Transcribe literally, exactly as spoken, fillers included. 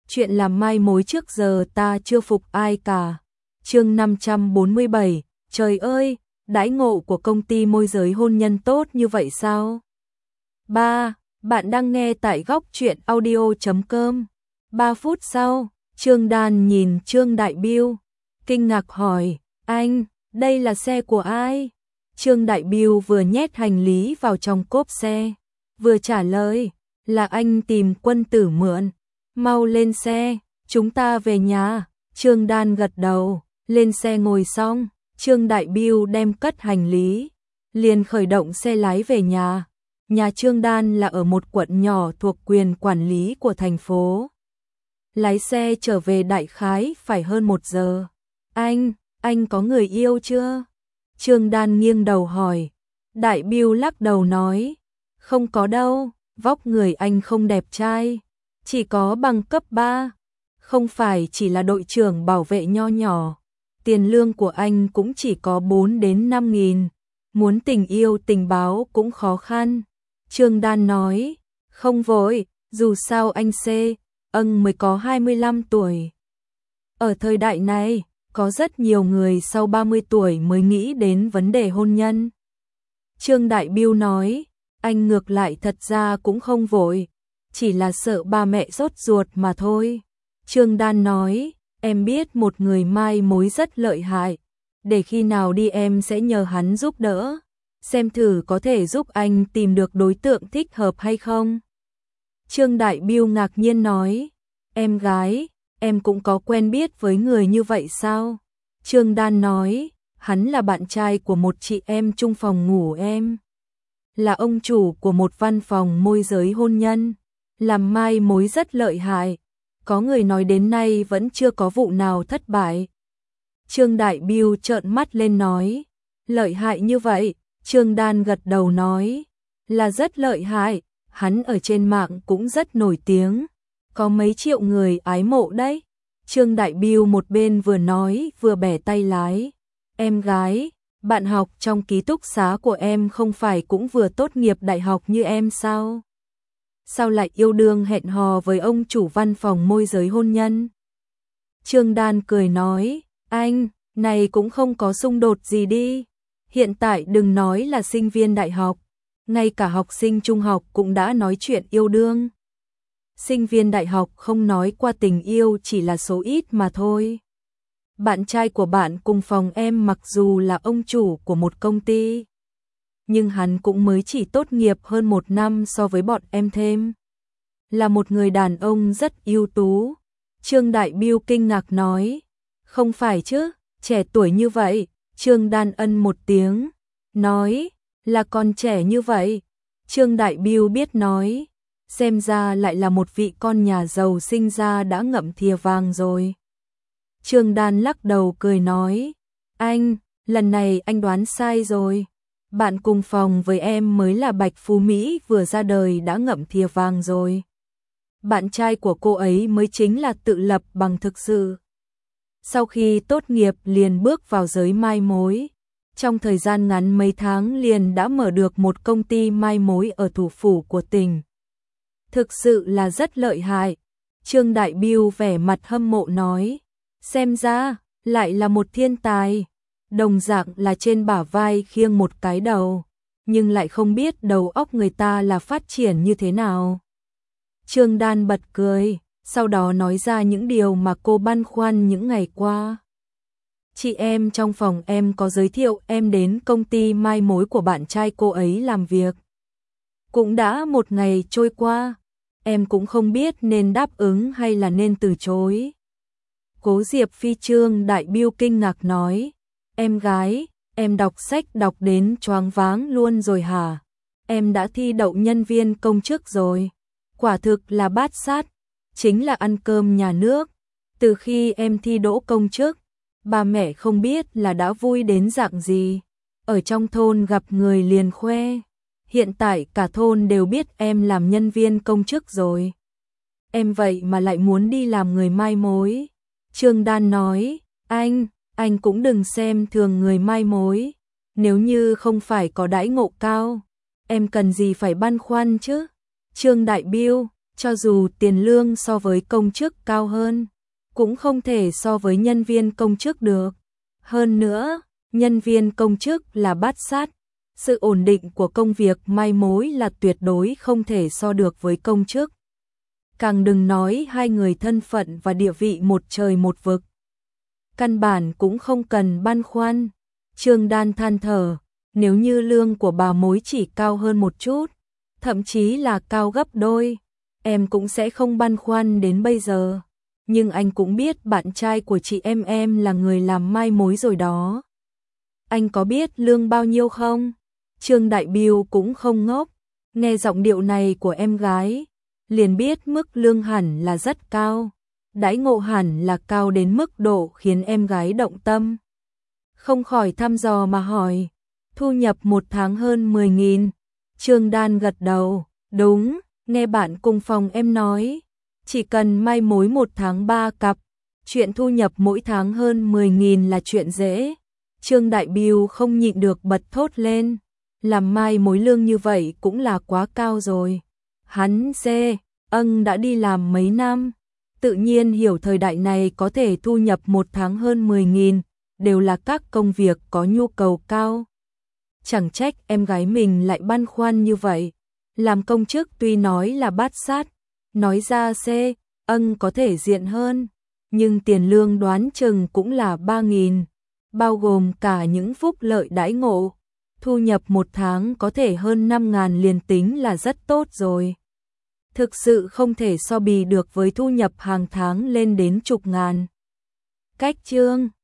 chuyện làm mai mối trước giờ ta chưa phục ai cả. Chương năm trăm bốn mươi bảy, trời ơi, đãi ngộ của công ty môi giới hôn nhân tốt như vậy sao? ba. Bạn đang nghe tại góc truyện audio chấm com. ba phút sau, Trương Đan nhìn Trương Đại Biêu, kinh ngạc hỏi, anh, đây là xe của ai? Trương Đại Biêu vừa nhét hành lý vào trong cốp xe, vừa trả lời, là anh tìm Quân Tử mượn. Mau lên xe, chúng ta về nhà. Trương Đan gật đầu, lên xe ngồi xong, Trương Đại Biêu đem cất hành lý, liền khởi động xe lái về nhà. Nhà Trương Đan là ở một quận nhỏ thuộc quyền quản lý của thành phố. Lái xe trở về đại khái phải hơn một giờ. Anh, anh có người yêu chưa? Trương Đan nghiêng đầu hỏi. Đại Biêu lắc đầu nói, không có đâu, vóc người anh không đẹp trai, chỉ có bằng cấp ba, không phải chỉ là đội trưởng bảo vệ nho nhỏ. Tiền lương của anh cũng chỉ có bốn đến năm nghìn, muốn tình yêu tình báo cũng khó khăn. Trương Đan nói, không vội, dù sao anh C, ân mới có hai mươi lăm tuổi. Ở thời đại này, có rất nhiều người sau ba mươi tuổi mới nghĩ đến vấn đề hôn nhân. Trương Đại Biêu nói, anh ngược lại thật ra cũng không vội, chỉ là sợ ba mẹ sốt ruột mà thôi. Trương Đan nói, em biết một người mai mối rất lợi hại, để khi nào đi em sẽ nhờ hắn giúp đỡ, xem thử có thể giúp anh tìm được đối tượng thích hợp hay không. Trương Đại Biêu ngạc nhiên nói, em gái, em cũng có quen biết với người như vậy sao? Trương Đan nói, hắn là bạn trai của một chị em chung phòng ngủ em, là ông chủ của một văn phòng môi giới hôn nhân, làm mai mối rất lợi hại, có người nói đến nay vẫn chưa có vụ nào thất bại. Trương Đại Biêu trợn mắt lên nói, lợi hại như vậy? Trương Đan gật đầu nói, là rất lợi hại, hắn ở trên mạng cũng rất nổi tiếng, có mấy triệu người ái mộ đấy. Trương Đại Biêu một bên vừa nói vừa bẻ tay lái, em gái, bạn học trong ký túc xá của em không phải cũng vừa tốt nghiệp đại học như em sao? Sao lại yêu đương hẹn hò với ông chủ văn phòng môi giới hôn nhân? Trương Đan cười nói, anh, này cũng không có xung đột gì đi. Hiện tại đừng nói là sinh viên đại học, ngay cả học sinh trung học cũng đã nói chuyện yêu đương. Sinh viên đại học không nói qua tình yêu chỉ là số ít mà thôi. Bạn trai của bạn cùng phòng em mặc dù là ông chủ của một công ty, nhưng hắn cũng mới chỉ tốt nghiệp hơn một năm so với bọn em thêm. Là một người đàn ông rất ưu tú. Trương Đại Biêu kinh ngạc nói, không phải chứ, trẻ tuổi như vậy. Trương Đan ân một tiếng, nói, là còn trẻ như vậy. Trương Đại Biêu biết nói, xem ra lại là một vị con nhà giàu sinh ra đã ngậm thìa vàng rồi. Trương Đan lắc đầu cười nói, anh, lần này anh đoán sai rồi. Bạn cùng phòng với em mới là Bạch Phú Mỹ vừa ra đời đã ngậm thìa vàng rồi. Bạn trai của cô ấy mới chính là tự lập bằng thực sự. Sau khi tốt nghiệp liền bước vào giới mai mối, trong thời gian ngắn mấy tháng liền đã mở được một công ty mai mối ở thủ phủ của tỉnh. Thực sự là rất lợi hại. Trương Đại Biêu vẻ mặt hâm mộ nói, xem ra lại là một thiên tài, đồng dạng là trên bả vai khiêng một cái đầu, nhưng lại không biết đầu óc người ta là phát triển như thế nào. Trương Đan bật cười, sau đó nói ra những điều mà cô băn khoăn những ngày qua. Chị em trong phòng em có giới thiệu em đến công ty mai mối của bạn trai cô ấy làm việc. Cũng đã một ngày trôi qua, em cũng không biết nên đáp ứng hay là nên từ chối. Cố Diệp Phi Trương Đại Biêu kinh ngạc nói, em gái, em đọc sách đọc đến choáng váng luôn rồi hả? Em đã thi đậu nhân viên công chức rồi. Quả thực là bát sát, chính là ăn cơm nhà nước. Từ khi em thi đỗ công chức, ba mẹ không biết là đã vui đến dạng gì. Ở trong thôn gặp người liền khoe. Hiện tại cả thôn đều biết em làm nhân viên công chức rồi. Em vậy mà lại muốn đi làm người mai mối. Trương Đan nói, anh, anh cũng đừng xem thường người mai mối. Nếu như không phải có đãi ngộ cao, em cần gì phải băn khoăn chứ? Trương Đại Biêu, Cho dù tiền lương so với công chức cao hơn, cũng không thể so với nhân viên công chức được. Hơn nữa, nhân viên công chức là bát sát, sự ổn định của công việc mai mối là tuyệt đối không thể so được với công chức. Càng đừng nói hai người thân phận và địa vị một trời một vực. Căn bản cũng không cần băn khoăn. Trương Đan than thở, nếu như lương của bà mối chỉ cao hơn một chút, thậm chí là cao gấp đôi, em cũng sẽ không băn khoăn đến bây giờ. Nhưng anh cũng biết bạn trai của chị em em là người làm mai mối rồi đó. Anh có biết lương bao nhiêu không? Trương Đại Biêu cũng không ngốc, nghe giọng điệu này của em gái, liền biết mức lương hẳn là rất cao, đãi ngộ hẳn là cao đến mức độ khiến em gái động tâm. Không khỏi thăm dò mà hỏi, thu nhập một tháng hơn mười nghìn. Trương Đan gật đầu, đúng, nghe bạn cùng phòng em nói, chỉ cần mai mối một tháng ba cặp, chuyện thu nhập mỗi tháng hơn mười nghìn là chuyện dễ. Trương Đại Biêu không nhịn được bật thốt lên, làm mai mối lương như vậy cũng là quá cao rồi. Hắn dê, ân đã đi làm mấy năm, tự nhiên hiểu thời đại này có thể thu nhập một tháng hơn mười nghìn, đều là các công việc có nhu cầu cao. Chẳng trách em gái mình lại băn khoăn như vậy, làm công chức tuy nói là bát sát, nói ra xê, ân có thể diện hơn, nhưng tiền lương đoán chừng cũng là ba nghìn, bao gồm cả những phúc lợi đãi ngộ. Thu nhập một tháng có thể hơn năm ngàn liền tính là rất tốt rồi. Thực sự không thể so bì được với thu nhập hàng tháng lên đến chục ngàn. Cách chương